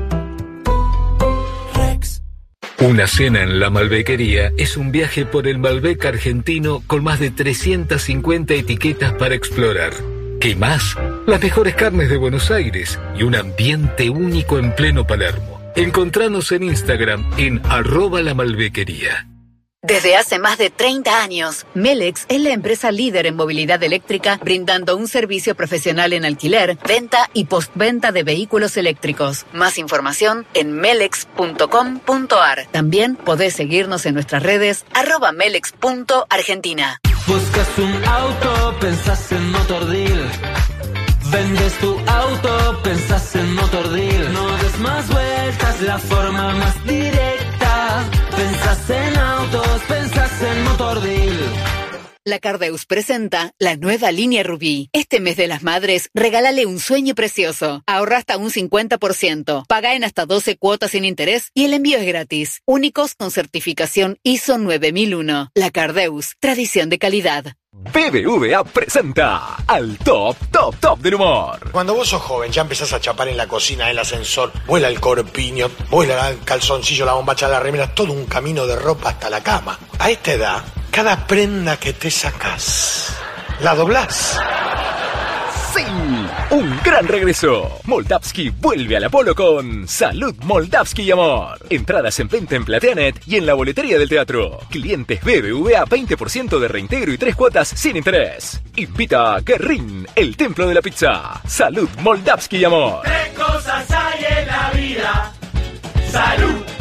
S20: Rex. Una cena en la Malbequería es un viaje por el Malbec argentino con más de trescientas cincuenta etiquetas para explorar. ¿Qué más? Las mejores carnes de Buenos Aires y un ambiente único en pleno Palermo. Encontranos en Instagram en arroba la malbequería.
S10: Desde hace más de treinta años, Melex es la empresa líder en movilidad eléctrica, brindando un servicio profesional en alquiler, venta y postventa de vehículos eléctricos. Más información en melex punto com punto a r. También podés seguirnos en nuestras redes arroba melex punto argentina.
S18: Buscas un auto, pensás en Motordeal. Vendes tu auto, pensás en Motordeal. No des más vueltas, la forma más directa. Pensás en autos, pensás en Motordeal.
S10: La Cardeus presenta la nueva línea Rubí. Este mes de las madres, regálale un sueño precioso. Ahorra hasta un cincuenta por ciento. Paga en hasta doce cuotas sin interés y el envío es gratis. Únicos con certificación I S O nueve mil uno. La Cardeus, tradición de calidad.
S13: B B V A presenta al top, top, top del humor.
S22: Cuando vos sos joven ya empezás a chapar en la cocina, en el ascensor, vuela el corpiño, vuela el calzoncillo, la bombacha, la remera, todo un camino de ropa hasta la cama. A esta edad, cada prenda que te sacás, la doblás.
S13: ¡Sí! Un gran regreso. Moldavsky vuelve al Apolo con Salud Moldavsky y Amor. Entradas en venta en Plateanet y en la boletería del teatro. Clientes B B V A veinte por ciento de reintegro y tres cuotas sin interés. Invita a Guerrín, el templo de la pizza. Salud Moldavsky y Amor.
S18: Tres cosas hay en la vida: salud,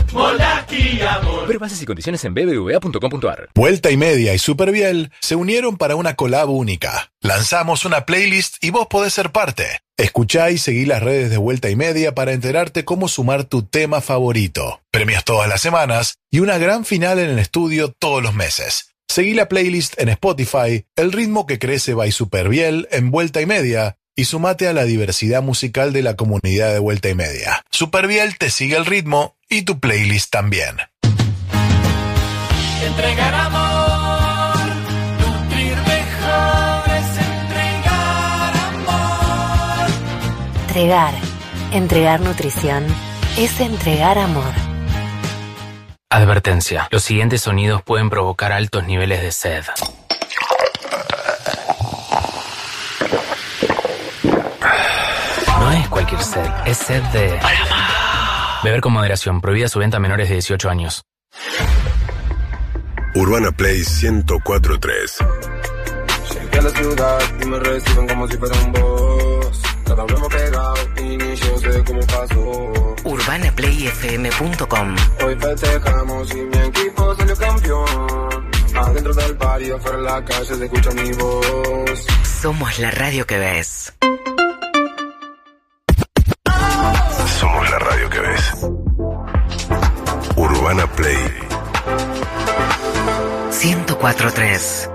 S13: Moldaski Amor. Ver bases y condiciones en b b v a punto com punto a r.
S3: Vuelta y Media y Superbiel se unieron para una collab única. Lanzamos una playlist y vos podés ser parte. Escuchá y seguí las redes de Vuelta y Media para enterarte cómo sumar tu tema favorito. Premios todas las semanas y una gran final en el estudio todos los meses. Seguí la playlist en Spotify, El ritmo que crece by Superbiel en Vuelta y Media y sumate a la diversidad musical de la comunidad de Vuelta y Media. Superbiel te sigue el ritmo y tu playlist también.
S18: Entregar amor, nutrir mejor es entregar amor.
S14: Entregar. Entregar nutrición es entregar amor.
S21: Advertencia. Los siguientes sonidos pueden provocar altos niveles de sed. No es cualquier sed, es sed de... Beber con moderación. Prohibida su venta a menores de dieciocho años.
S4: Urbana Play ciento cuatro punto tres.
S6: Llegué a la ciudad y me reciben como si fuera un boss. Cada uno hemos pegado y ni yo sé cómo pasó.
S2: urbana play f m punto com.
S6: Hoy festejamos y mi equipo salió campeón. Adentro del bar y afuera en la calle se escucha mi voz.
S2: Somos la radio que ves.
S4: Somos la radio que ves. Urbana Play
S2: ciento cuatro punto tres.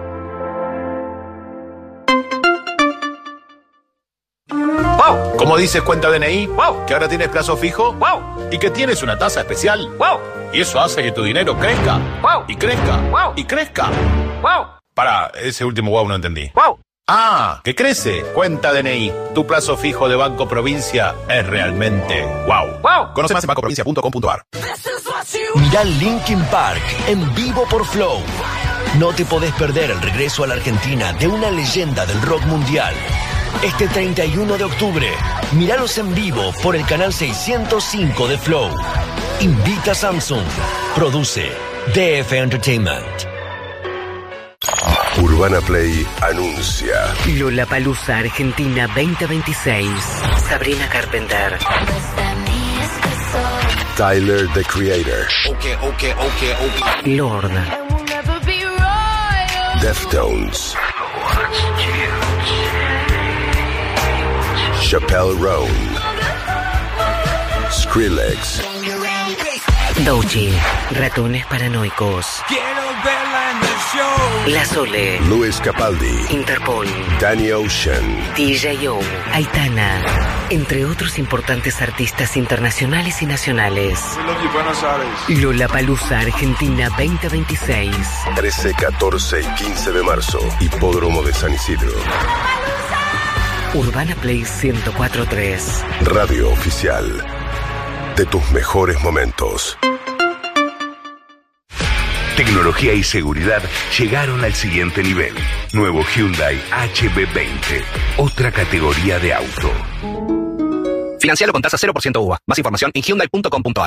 S19: ¡Wow! ¿Cómo dices cuenta D N I? ¡Wow! ¿Que ahora tienes plazo fijo? ¡Wow! ¿Y que tienes una tasa especial? ¡Wow! Y eso hace que tu dinero crezca. ¡Wow! Y crezca. ¡Wow! Y crezca. ¡Wow! Pará, ese último wow no entendí. ¡Wow! Ah, que crece. Cuenta D N I. Tu plazo fijo de Banco Provincia es realmente wow. ¡Wow! Conoce más en banco provincia punto com punto a r.
S11: Mirá Linkin Park en vivo por Flow. No te podés perder el regreso a la Argentina de una leyenda del rock mundial. Este treinta y uno de octubre, míralos en vivo por el canal seiscientos cinco de Flow. Invita Samsung. Produce D F Entertainment.
S4: Urbana Play anuncia
S2: Lollapalooza Argentina veinte veintiséis. Sabrina Carpenter.
S4: Tyler, the Creator.
S6: Okay, okay, okay, okay.
S2: Lord.
S4: Deftones. Chappelle Roan. Skrillex.
S2: Doechii. Ratones paranoicos.
S18: Quiero verla en el show.
S2: La Sole.
S4: Luis Capaldi.
S2: Interpol.
S4: Danny Ocean.
S2: D J O. Aitana. Entre otros importantes artistas internacionales y nacionales. Lollapalooza Argentina veinte veintiséis.
S4: trece, catorce y quince de marzo. Hipódromo de San Isidro.
S2: Urbana Play ciento cuatro punto tres.
S4: Radio oficial de tus mejores momentos.
S23: Tecnología y seguridad llegaron al siguiente nivel. Nuevo Hyundai H B veinte. Otra categoría de auto.
S24: Financialo con tasa cero por ciento U V A. Más información en hyundai punto com punto a r.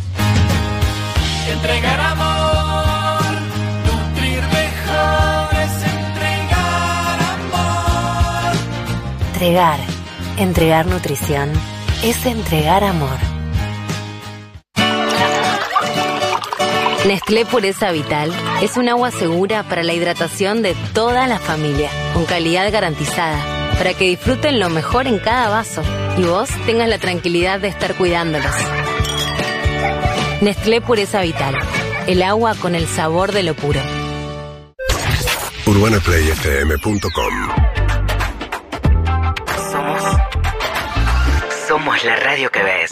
S18: Entregar amor, nutrir mejor es entregar amor.
S14: Entregar. Entregar nutrición es entregar amor.
S7: Nestlé Pureza Vital es un agua segura para la hidratación de toda la familia, con calidad garantizada, para que disfruten lo mejor en cada vaso y vos tengas la tranquilidad de estar cuidándolos. Nestlé Pureza Vital, el agua con el sabor de lo puro.
S4: urbana play f m punto com.
S2: Somos... Somos la radio que ves.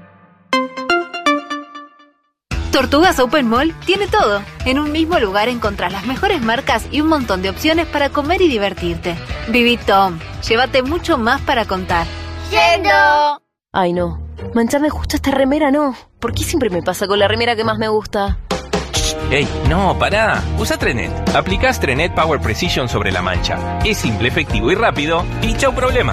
S26: Tortugas Open Mall tiene todo. En un mismo lugar encontrás las mejores marcas y un montón de opciones para comer y divertirte. Viví Tom, llévate mucho más para contar.
S28: ¡Yendo! Ay, no. Mancharme justo esta remera, no. ¿Por qué siempre me pasa con la remera que más me gusta?
S29: ¡Ey! No, pará. Usa Trenet. Aplicás Trenet Power Precision sobre la mancha. Es simple, efectivo y rápido. Y chau problema.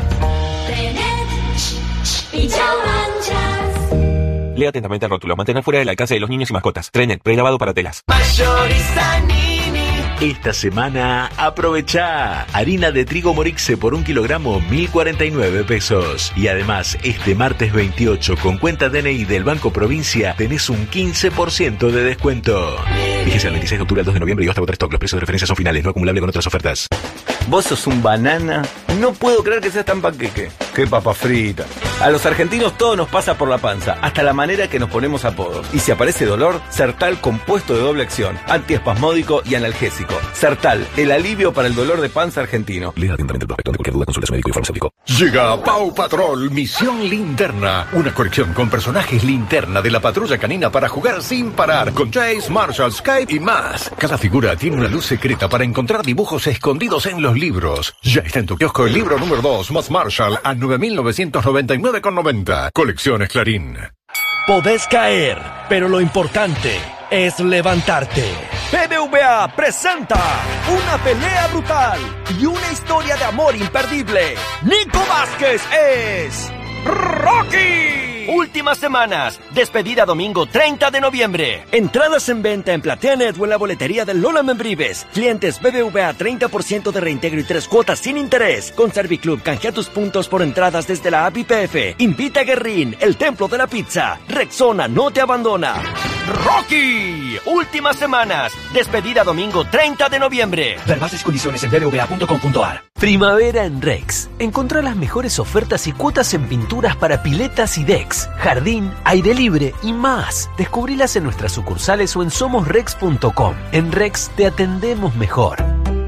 S18: Trenet y chau manchas.
S29: Lea atentamente el rótulo. Mantener fuera del alcance de los niños y mascotas. Trenet, prelavado para telas.
S18: Mayorista Nini.
S1: Esta semana aprovechá harina de trigo Morixe por un kilogramo mil cuarenta y nueve pesos. Y además este martes veintiocho con cuenta D N I del Banco Provincia tenés un quince por ciento de descuento. Fíjese el veintiséis de octubre al dos de noviembre y hasta agotar stock. Los precios de referencia son finales, no acumulable con otras ofertas.
S5: Vos sos un banana. No puedo creer que seas tan panqueque. Qué papa frita. A los argentinos todo nos pasa por la panza, hasta la manera que nos ponemos apodos. Y si aparece dolor, Sertal compuesto de doble acción, antiespasmódico y analgésico. Sertal, el alivio para el dolor de panza argentino.
S8: Lea atentamente el prospecto. De cualquier duda, consulte a su médico y farmacéutico.
S9: Llega Paw Patrol Misión Linterna, una colección con personajes linterna de la patrulla canina para jugar sin parar, con Chase, Marshall, Skype y más. Cada figura tiene una luz secreta para encontrar dibujos escondidos en los libros. Ya está en tu kiosco el libro número dos más Marshall a nueve mil novecientos noventa y nueve con noventa. Colecciones Clarín.
S11: Podés caer, pero lo importante es levantarte. B B V A presenta una pelea brutal y una historia de amor imperdible. Nico Vázquez es Rocky. Últimas semanas. Despedida domingo treinta de noviembre. Entradas en venta en PlateaNet o en la boletería de Lola Membrives. Clientes B B V A treinta por ciento de reintegro y tres cuotas sin interés. Con Serviclub canjea tus puntos por entradas desde la app I P F. Invita a Guerrín, el templo de la pizza. Rexona no te abandona. Rocky. Últimas semanas. Despedida domingo treinta de noviembre. Ver bases y condiciones en b b v a punto com punto a r.
S2: Primavera en Rex. Encontrá las mejores ofertas y cuotas en pinturas para piletas y decks, jardín, aire libre y más. Descubrilas en nuestras sucursales o en somos rex punto com. En Rex te atendemos mejor.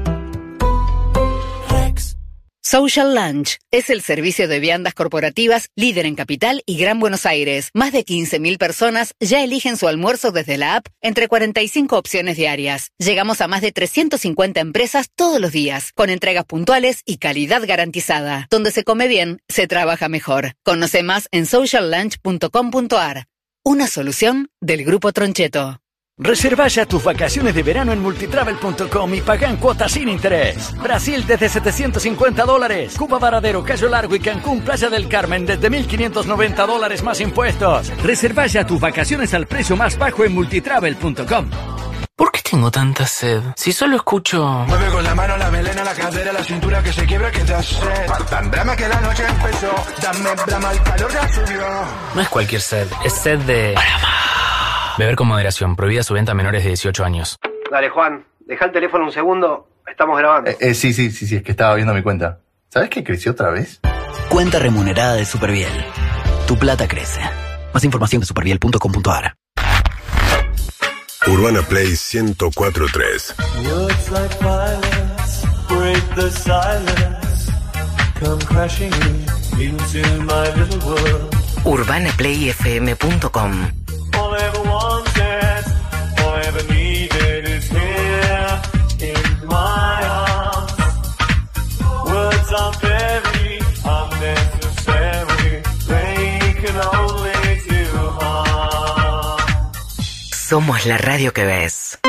S10: Social Lunch es el servicio de viandas corporativas líder en Capital y Gran Buenos Aires. Más de quince mil personas ya eligen su almuerzo desde la app entre cuarenta y cinco opciones diarias. Llegamos a más de trescientas cincuenta empresas todos los días, con entregas puntuales y calidad garantizada. Donde se come bien, se trabaja mejor. Conoce más en social lunch punto com punto a r. Una solución del Grupo Troncheto.
S11: Reserva ya tus vacaciones de verano en multitravel punto com y paga en cuotas sin interés. Brasil desde setecientos cincuenta dólares. Cuba Varadero, Cayo Largo y Cancún, Playa del Carmen desde mil quinientos noventa dólares más impuestos. Reserva ya tus vacaciones al precio más bajo en multitravel punto com.
S21: ¿Por qué tengo tanta sed? Si solo escucho...
S12: Mueve con la mano, la melena, la cadera, la cintura que se quiebra, que te hace sed. Tan brama que la noche empezó. Dame brama, el calor ya subió.
S21: No es cualquier sed, es sed de... Beber con moderación, prohibida su venta a menores de dieciocho años.
S15: Dale, Juan, deja el teléfono un segundo, estamos grabando.
S17: Eh, eh, sí, sí, sí, sí, es que estaba viendo mi cuenta. ¿Sabes que creció otra vez?
S2: Cuenta remunerada de Superviel. Tu plata crece. Más información de superviel punto com punto a r.
S4: Urbana Play ciento cuatro punto tres.
S18: Words like violence break the silence. Come crashing into my little world.
S2: urbana play f m punto com.
S18: All I ever wanted, all I ever needed is here in my arms. Words are very unnecessary. They can only do harm.
S2: Somos la radio que ves.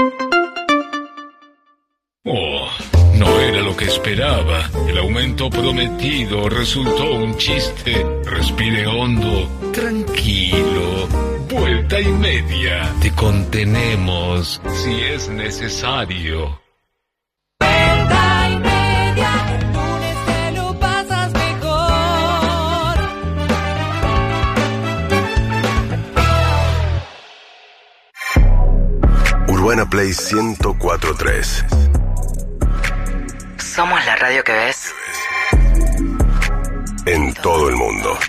S20: Oh, no era lo que esperaba. El aumento prometido resultó un chiste. Respire hondo, tranquilo. Vuelta y media. Te contenemos si es necesario.
S18: Vuelta y media, el lunes te lo pasas mejor.
S4: Urbana Play ciento cuatro punto tres.
S2: Somos la radio que ves.
S4: En todo el mundo.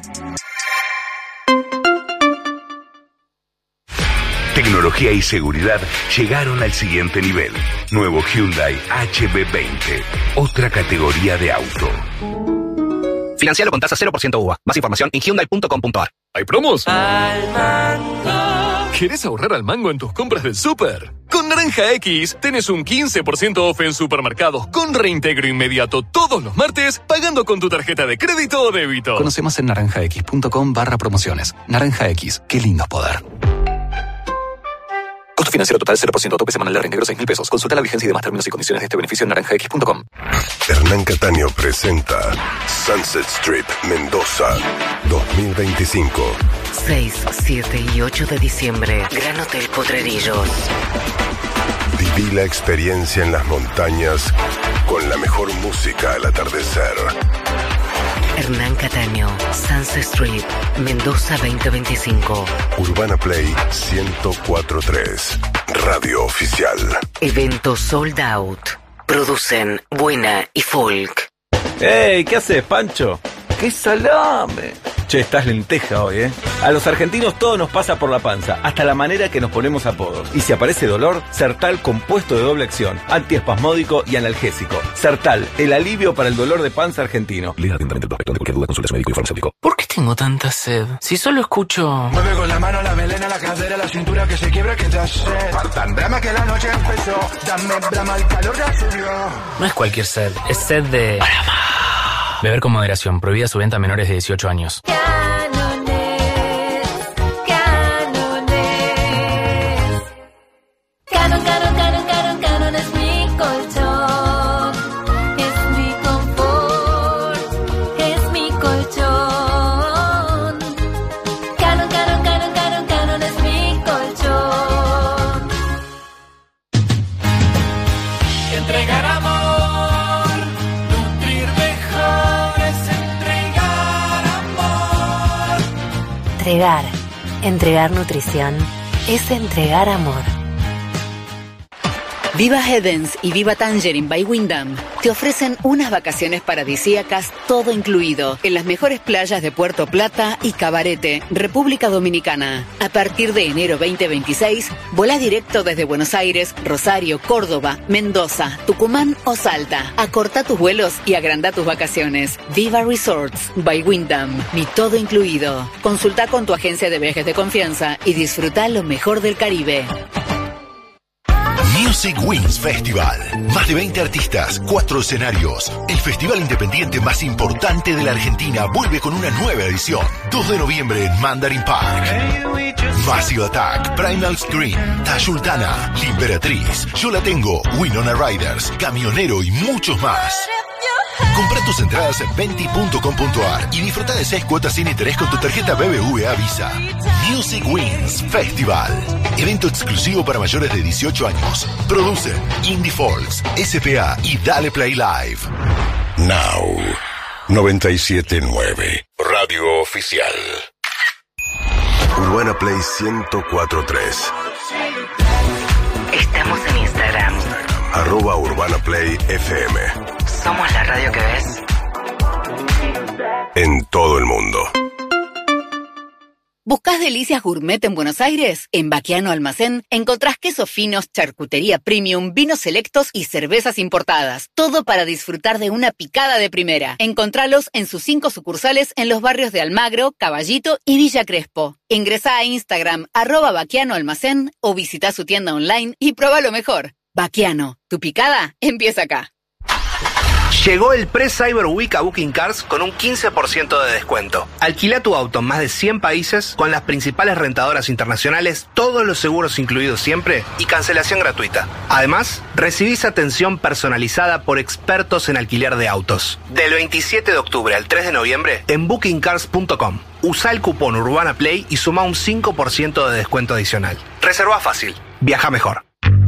S23: Tecnología y seguridad llegaron al siguiente nivel. Nuevo Hyundai H B veinte. Otra categoría de auto.
S24: Financialo con tasa cero por ciento U V A. Más información en hyundai punto com punto a r.
S25: ¿Hay promos? ¿Querés ahorrar al mango en tus compras del súper? Con Naranja X tenés un quince por ciento off en supermercados con reintegro inmediato todos los martes pagando con tu tarjeta de crédito o débito.
S27: Conoce más en naranja x punto com barra promociones. Naranja X, qué lindo es poder. Costo financiero total cero por ciento, tope semanal de reintegro seis mil pesos. Consulta la vigencia y demás términos y condiciones de este beneficio en naranja x punto com.
S4: Hernán Cataño presenta Sunset Strip Mendoza dos mil veinticinco.
S2: seis, siete y ocho de diciembre. Gran Hotel Potrerillos.
S4: Viví la experiencia en las montañas con la mejor música al atardecer.
S10: Hernán Cataño, Sunset Street, Mendoza veinte veinticinco.
S4: Urbana Play ciento cuatro punto tres. Radio oficial.
S10: Evento Sold Out. Producen Buena y Folk.
S5: ¡Ey! ¿Qué haces, Pancho? ¡Qué salame! Che, estás lenteja hoy, ¿eh? A los argentinos todo nos pasa por la panza, hasta la manera que nos ponemos apodos. Y si aparece dolor, Sertal compuesto de doble acción, antiespasmódico y analgésico. Sertal, el alivio para el dolor de panza argentino.
S8: Lea atentamente el prospecto. De cualquier duda, consulte a su médico y farmacéutico.
S21: ¿Por qué tengo tanta sed? Si solo escucho...
S12: Mueve con la mano la melena, la cadera, la cintura que se quiebra, que te hace tan drama que la noche empezó. Dame drama, el calor ya subió.
S21: No es cualquier sed, es sed de... Parama. Beber con moderación. Prohibida su venta a menores de dieciocho años.
S28: Canones, canones. Canon, canon, canon, canon, canon es mi colchón. Es mi confort, es mi colchón. Canon, canon, canon, canon, canon es mi colchón.
S18: Entregar amor, nutrir mejor es entregar amor.
S28: Entregar, entregar nutrición, es entregar amor.
S10: Viva Heavens y Viva Tangerine by Wyndham te ofrecen unas vacaciones paradisíacas, todo incluido, en las mejores playas de Puerto Plata y Cabarete, República Dominicana. A partir de enero veinte veintiséis, volá directo desde Buenos Aires, Rosario, Córdoba, Mendoza, Tucumán o Salta. Acorta tus vuelos y agranda tus vacaciones. Viva Resorts by Wyndham, mi todo incluido. Consulta con tu agencia de viajes de confianza y disfruta lo mejor del Caribe.
S3: Music Wings Festival. Más de veinte artistas, cuatro escenarios. El festival independiente más importante de la Argentina vuelve con una nueva edición. dos de noviembre en Mandarin Park. Massive Attack, Primal Scream, Tayultana, Liberatriz, Yo La Tengo, Winona Riders, Camionero y muchos más. Compra tus entradas en venti punto com punto ar y disfruta de seis cuotas sin interés con tu tarjeta B B V A Visa. Music Wings Festival. Evento exclusivo para mayores de dieciocho años. Producen Indie Folks, S P A y Dale Play Live.
S4: Now. noventa y siete punto nueve. Radio oficial. Urbana Play ciento cuatro punto tres.
S10: Estamos en Instagram.
S4: Arroba Urbana Play F M.
S10: Somos la radio que ves.
S4: En todo el mundo.
S10: ¿Buscás delicias gourmet en Buenos Aires? En Baquiano Almacén encontrás quesos finos, charcutería premium, vinos selectos y cervezas importadas. Todo para disfrutar de una picada de primera. Encontralos en sus cinco sucursales en los barrios de Almagro, Caballito y Villa Crespo. Ingresá a Instagram, arroba Baquiano Almacén, o visita su tienda online y prueba lo mejor. Baquiano, tu picada empieza acá.
S24: Llegó el Pre-Cyber Week a Booking Cars con un quince por ciento de descuento. Alquila tu auto en más de cien países con las principales rentadoras internacionales, todos los seguros incluidos siempre y cancelación gratuita. Además, recibís atención personalizada por expertos en alquiler de autos. Del veintisiete de octubre al tres de noviembre en booking cars punto com. Usa el cupón Urbana Play y suma un cinco por ciento de descuento adicional. Reserva fácil. Viaja mejor.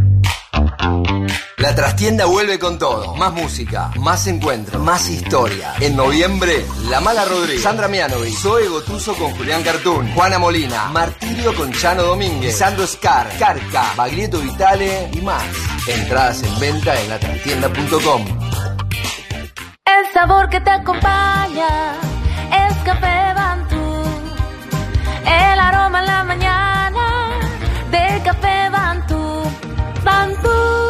S6: La trastienda vuelve con todo. Más música, más encuentros, más historia. En noviembre, La Mala Rodríguez, Sandra Mianovich, Zoe Gotuso con Julián Cartoon, Juana Molina, Martirio con Chano Domínguez, Sandro Scar, Carca, Baglietto Vitale y más. Entradas en venta en la trastienda punto com.
S28: El sabor que te acompaña es Café Bantú. El aroma en la mañana de Café Bantú. Bantú.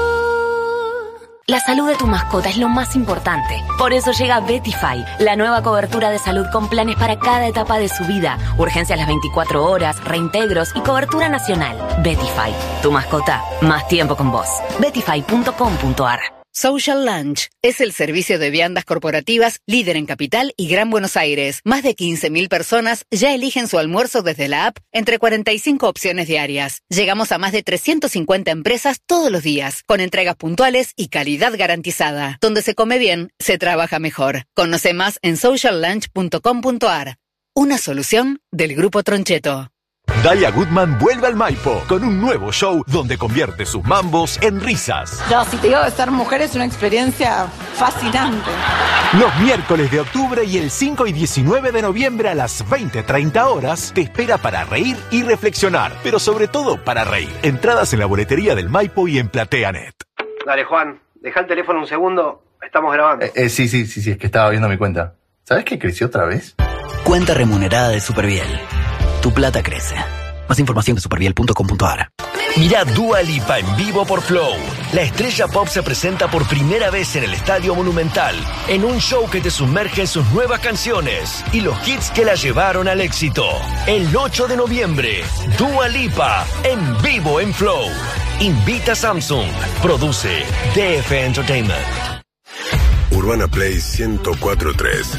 S28: La salud de tu mascota es lo más importante. Por eso llega Betify, la nueva cobertura de salud con planes para cada etapa de su vida. Urgencias las veinticuatro horas, reintegros y cobertura nacional. Betify, tu mascota, más tiempo con vos. betify punto com punto ar.
S10: Social Lunch es el servicio de viandas corporativas líder en Capital y Gran Buenos Aires. Más de quince mil personas ya eligen su almuerzo desde la app entre cuarenta y cinco opciones diarias. Llegamos a más de trescientas cincuenta empresas todos los días, con entregas puntuales y calidad garantizada. Donde se come bien, se trabaja mejor. Conoce más en social lunch punto com punto ar. Una solución del Grupo Troncheto.
S1: Dalia Goodman vuelve al Maipo con un nuevo show donde convierte sus mambos en risas.
S7: No, si te digo que ser mujer es una experiencia fascinante.
S1: Los miércoles de octubre y el cinco y diecinueve de noviembre a las veinte treinta horas te espera para reír y reflexionar, pero sobre todo para reír. Entradas en la boletería del Maipo y en PlateaNet.
S15: Dale, Juan, deja el teléfono un segundo, estamos grabando.
S17: Eh, eh, sí, sí, sí, sí, es que estaba viendo mi cuenta. ¿Sabes que creció otra vez?
S2: Cuenta remunerada de Superviel. Tu plata crece. Más información de superviel punto com punto a r.
S11: Mirá Dua Lipa en vivo por Flow. La estrella pop se presenta por primera vez en el Estadio Monumental, en un show que te sumerge en sus nuevas canciones y los hits que la llevaron al éxito. El ocho de noviembre, Dua Lipa en vivo en Flow. Invita Samsung. Produce D F Entertainment.
S4: Urbana Play ciento cuatro punto tres.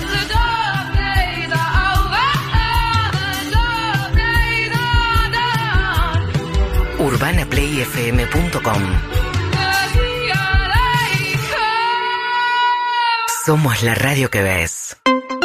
S2: urbana play f m punto com. Somos la radio que ves.